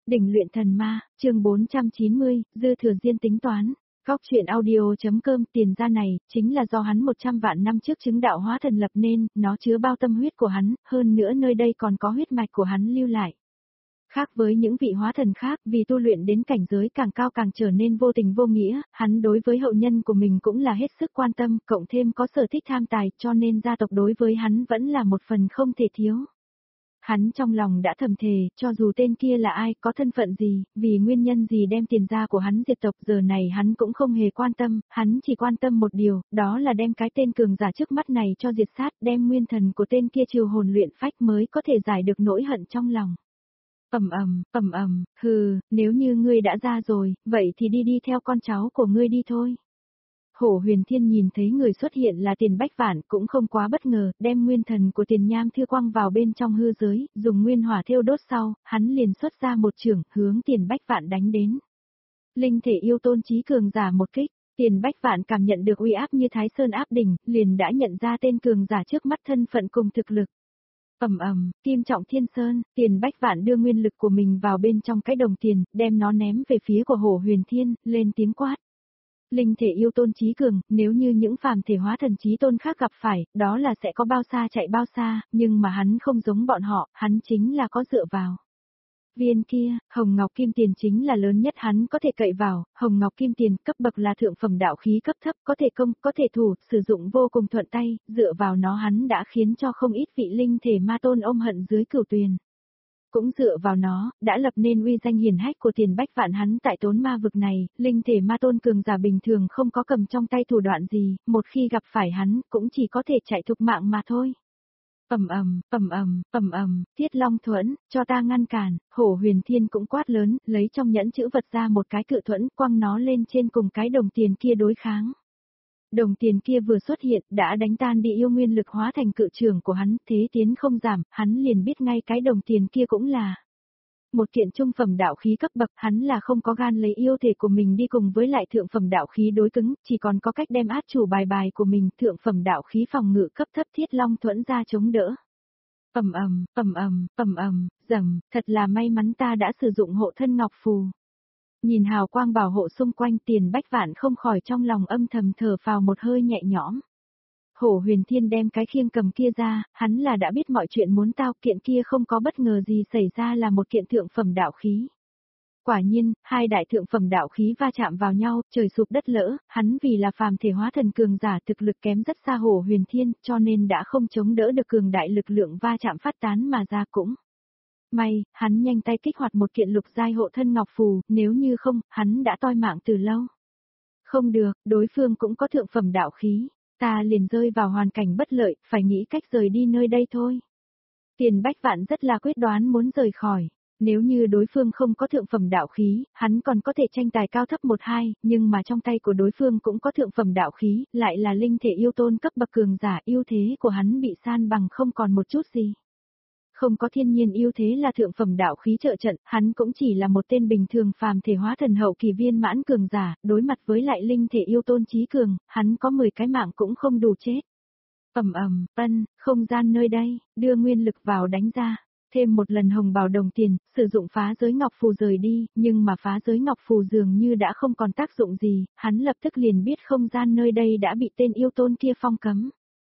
Đỉnh luyện thần ma, chương 490, dư thừa diên tính toán. Góc truyện audio.com. Tiền gia này, chính là do hắn 100 vạn năm trước chứng đạo hóa thần lập nên, nó chứa bao tâm huyết của hắn, hơn nữa nơi đây còn có huyết mạch của hắn lưu lại. Khác với những vị hóa thần khác, vì tu luyện đến cảnh giới càng cao càng trở nên vô tình vô nghĩa, hắn đối với hậu nhân của mình cũng là hết sức quan tâm, cộng thêm có sở thích tham tài, cho nên gia tộc đối với hắn vẫn là một phần không thể thiếu. Hắn trong lòng đã thầm thề, cho dù tên kia là ai, có thân phận gì, vì nguyên nhân gì đem tiền gia của hắn diệt tộc, giờ này hắn cũng không hề quan tâm, hắn chỉ quan tâm một điều, đó là đem cái tên cường giả trước mắt này cho diệt sát, đem nguyên thần của tên kia triều hồn luyện phách mới có thể giải được nỗi hận trong lòng. Hừ, nếu như ngươi đã ra rồi, vậy thì đi theo con cháu của ngươi đi thôi. Hổ Huyền Thiên nhìn thấy người xuất hiện là Tiền Bách Vạn cũng không quá bất ngờ, đem nguyên thần của Tiền Nham Thư quăng vào bên trong hư giới, dùng nguyên hỏa thiêu đốt sau, hắn liền xuất ra một chưởng, hướng Tiền Bách Vạn đánh đến. Linh thể yêu tôn chí cường giả một kích, Tiền Bách Vạn cảm nhận được uy áp như Thái Sơn áp đỉnh, liền đã nhận ra tên cường giả trước mắt thân phận cùng thực lực. Kim trọng thiên sơn, Tiền Bách Vạn đưa nguyên lực của mình vào bên trong cái đồng tiền, đem nó ném về phía của Hổ Huyền Thiên, lên tiếng quát. Linh thể yêu tôn chí cường, nếu như những phàm thể hóa thần chí tôn khác gặp phải, đó là sẽ có bao xa chạy bao xa, nhưng mà hắn không giống bọn họ, hắn chính là có dựa vào. Viên kia, Hồng Ngọc Kim Tiền chính là lớn nhất hắn có thể cậy vào, Hồng Ngọc Kim Tiền cấp bậc là thượng phẩm đạo khí cấp thấp, có thể công, có thể thủ, sử dụng vô cùng thuận tay, dựa vào nó hắn đã khiến cho không ít vị linh thể ma tôn ôm hận dưới cửu tuyền. Cũng dựa vào nó, đã lập nên uy danh hiển hách của Tiền Bách Vạn hắn tại Tốn Ma vực này, linh thể ma tôn cường giả bình thường không có cầm trong tay thủ đoạn gì, một khi gặp phải hắn, cũng chỉ có thể chạy thục mạng mà thôi. Thiết Long Thuẫn, cho ta ngăn cản, Hổ Huyền Thiên cũng quát lớn, lấy trong nhẫn chữ vật ra một cái cự thuẫn, quăng nó lên trên cùng cái đồng tiền kia đối kháng. Đồng tiền kia vừa xuất hiện, đã đánh tan đi yêu nguyên lực hóa thành cự trường của hắn, thế tiến không giảm, hắn liền biết ngay cái đồng tiền kia cũng là một kiện trung phẩm đạo khí cấp bậc, hắn là không có gan lấy yêu thể của mình đi cùng với lại thượng phẩm đạo khí đối cứng, chỉ còn có cách đem át chủ bài của mình, thượng phẩm đạo khí phòng ngự cấp thấp Thiết Long Thuẫn ra chống đỡ. Thật là may mắn ta đã sử dụng hộ thân ngọc phù. Nhìn hào quang bảo hộ xung quanh, Tiền Bách Vạn không khỏi trong lòng âm thầm thở phào một hơi nhẹ nhõm. Hổ Huyền Thiên đem cái khiêng cầm kia ra, hắn là đã biết mọi chuyện muốn tao, kiện kia không có bất ngờ gì xảy ra là một kiện thượng phẩm đạo khí. Quả nhiên, hai đại thượng phẩm đạo khí va chạm vào nhau, trời sụp đất lỡ, hắn vì là phàm thể hóa thần cường giả thực lực kém rất xa Hổ Huyền Thiên, cho nên đã không chống đỡ được cường đại lực lượng va chạm phát tán mà ra cũng. May, hắn nhanh tay kích hoạt một kiện lục giai hộ thân ngọc phù, nếu như không, hắn đã toi mạng từ lâu. Không được, đối phương cũng có thượng phẩm đạo khí, ta liền rơi vào hoàn cảnh bất lợi, phải nghĩ cách rời đi nơi đây thôi. Tiền Bách Vạn rất là quyết đoán muốn rời khỏi. Nếu như đối phương không có thượng phẩm đạo khí, hắn còn có thể tranh tài cao thấp 1-2, nhưng mà trong tay của đối phương cũng có thượng phẩm đạo khí, lại là linh thể yêu tôn cấp bậc cường giả, ưu thế của hắn bị san bằng không còn một chút gì. Không có thiên nhiên ưu thế là thượng phẩm đạo khí trợ trận, hắn cũng chỉ là một tên bình thường phàm thể hóa thần hậu kỳ viên mãn cường giả, đối mặt với lại linh thể yêu tôn chí cường, hắn có 10 cái mạng cũng không đủ chết. Không gian nơi đây, đưa nguyên lực vào đánh ra. Thêm một lần hồng bào đồng tiền, sử dụng phá giới ngọc phù rời đi, nhưng mà phá giới ngọc phù dường như đã không còn tác dụng gì, hắn lập tức liền biết không gian nơi đây đã bị tên yêu tôn kia phong cấm.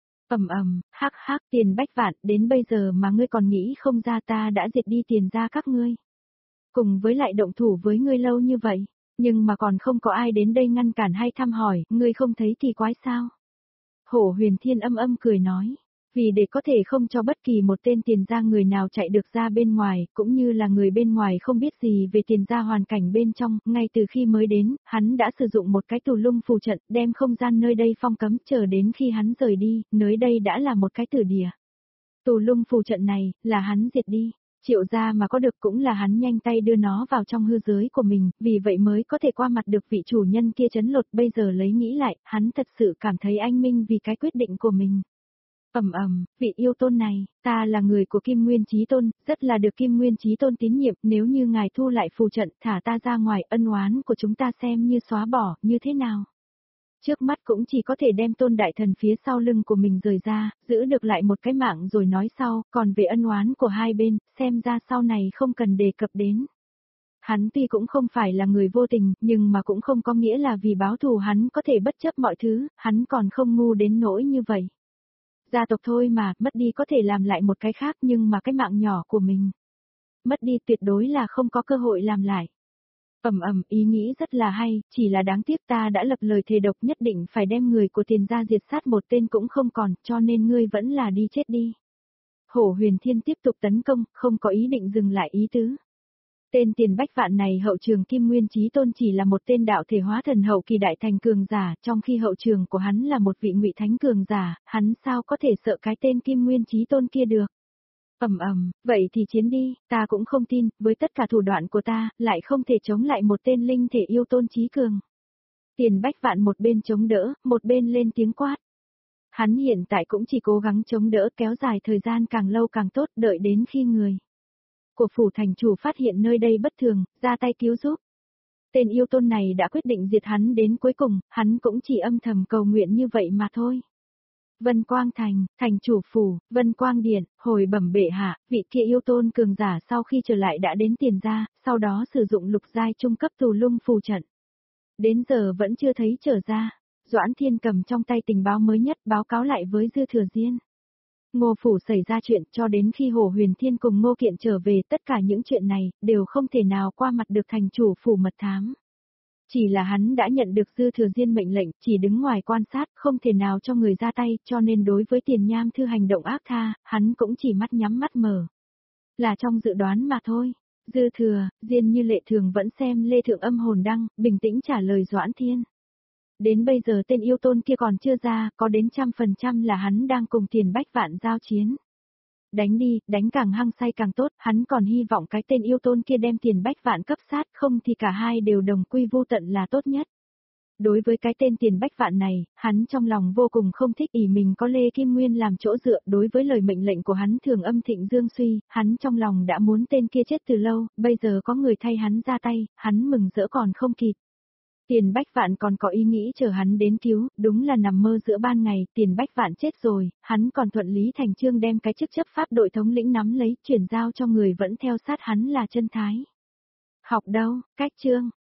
Tiền Bách Vạn, đến bây giờ mà ngươi còn nghĩ không ra ta đã diệt đi Tiền gia các ngươi. Cùng với lại động thủ với ngươi lâu như vậy, nhưng mà còn không có ai đến đây ngăn cản hay thăm hỏi, ngươi không thấy kỳ quái sao? Hổ Huyền Thiên âm cười nói. Vì để có thể không cho bất kỳ một tên Tiền gia người nào chạy được ra bên ngoài, cũng như là người bên ngoài không biết gì về Tiền gia hoàn cảnh bên trong, ngay từ khi mới đến, hắn đã sử dụng một cái tù lung phù trận, đem không gian nơi đây phong cấm, chờ đến khi hắn rời đi, nơi đây đã là một cái tử địa. Tù lung phù trận này, là hắn diệt đi. Triệu gia mà có được cũng là hắn nhanh tay đưa nó vào trong hư giới của mình, vì vậy mới có thể qua mặt được vị chủ nhân kia chấn lột. Bây giờ lấy nghĩ lại, hắn thật sự cảm thấy anh minh vì cái quyết định của mình. Vị yêu tôn này, ta là người của Kim Nguyên Chí Tôn, rất là được Kim Nguyên Chí Tôn tín nhiệm, nếu như ngài thu lại phù trận, thả ta ra ngoài, ân oán của chúng ta xem như xóa bỏ, như thế nào? Trước mắt cũng chỉ có thể đem Tôn đại thần phía sau lưng của mình rời ra, giữ được lại một cái mạng rồi nói sau, còn về ân oán của hai bên, xem ra sau này không cần đề cập đến. Hắn tuy cũng không phải là người vô tình, nhưng mà cũng không có nghĩa là vì báo thù hắn có thể bất chấp mọi thứ, hắn còn không ngu đến nỗi như vậy. Gia tộc thôi mà, mất đi có thể làm lại một cái khác nhưng mà cái mạng nhỏ của mình. Mất đi tuyệt đối là không có cơ hội làm lại. Ý nghĩ rất là hay, chỉ là đáng tiếc ta đã lập lời thề độc nhất định phải đem người của Tiền gia diệt sát một tên cũng không còn, cho nên ngươi vẫn là đi chết đi. Hổ Huyền Thiên tiếp tục tấn công, không có ý định dừng lại ý tứ. Tên Tiền Bách Vạn này hậu trường Kim Nguyên Chí Tôn chỉ là một tên đạo thể hóa thần hậu kỳ đại thành cường giả, trong khi hậu trường của hắn là một vị ngụy thánh cường giả, hắn sao có thể sợ cái tên Kim Nguyên Chí Tôn kia được. Vậy thì chiến đi, ta cũng không tin, với tất cả thủ đoạn của ta, lại không thể chống lại một tên linh thể yêu tôn chí cường. Tiền Bách Vạn một bên chống đỡ, một bên lên tiếng quát. Hắn hiện tại cũng chỉ cố gắng chống đỡ kéo dài thời gian càng lâu càng tốt, đợi đến khi người của phủ thành chủ phát hiện nơi đây bất thường, ra tay cứu giúp. Tên yêu tôn này đã quyết định diệt hắn đến cuối cùng, hắn cũng chỉ âm thầm cầu nguyện như vậy mà thôi. Vân Quang Thành, thành chủ phủ, Vân Quang Điện, hồi bẩm bệ hạ, vị kia yêu tôn cường giả sau khi trở lại đã đến Tiền gia, sau đó sử dụng lục giai trung cấp tù lung phù trận. Đến giờ vẫn chưa thấy trở ra. Doãn Thiên cầm trong tay tình báo mới nhất báo cáo lại với Dư Thừa Diên. Ngô phủ xảy ra chuyện cho đến khi Hồ Huyền Thiên cùng Ngô Kiện trở về, tất cả những chuyện này đều không thể nào qua mặt được thành chủ phủ mật thám. Chỉ là hắn đã nhận được Dư Thừa Diên mệnh lệnh, chỉ đứng ngoài quan sát, không thể nào cho người ra tay, cho nên đối với Tiền Nham Thư hành động ác tha, hắn cũng chỉ mắt nhắm mắt mở. Là trong dự đoán mà thôi. Dư Thừa Diên như lệ thường vẫn xem Lê Thượng Âm hồn đăng, bình tĩnh trả lời Doãn Thiên. Đến bây giờ tên yêu tôn kia còn chưa ra, có đến 100% là hắn đang cùng Tiền Bách Vạn giao chiến. Đánh đi, đánh càng hăng say càng tốt, hắn còn hy vọng cái tên yêu tôn kia đem Tiền Bách Vạn cấp sát, không thì cả hai đều đồng quy vu tận là tốt nhất. Đối với cái tên Tiền Bách Vạn này, hắn trong lòng vô cùng không thích, ỷ mình có Lê Kim Nguyên làm chỗ dựa, đối với lời mệnh lệnh của hắn Thường Âm Thịnh Dương suy, hắn trong lòng đã muốn tên kia chết từ lâu, bây giờ có người thay hắn ra tay, hắn mừng rỡ còn không kịp. Tiền Bách Vạn còn có ý nghĩ chờ hắn đến cứu, đúng là nằm mơ giữa ban ngày, Tiền Bách Vạn chết rồi, hắn còn thuận lý thành chương đem cái chức chấp pháp đội thống lĩnh nắm lấy, chuyển giao cho người vẫn theo sát hắn là Chân Thái. Học đâu, cách chương.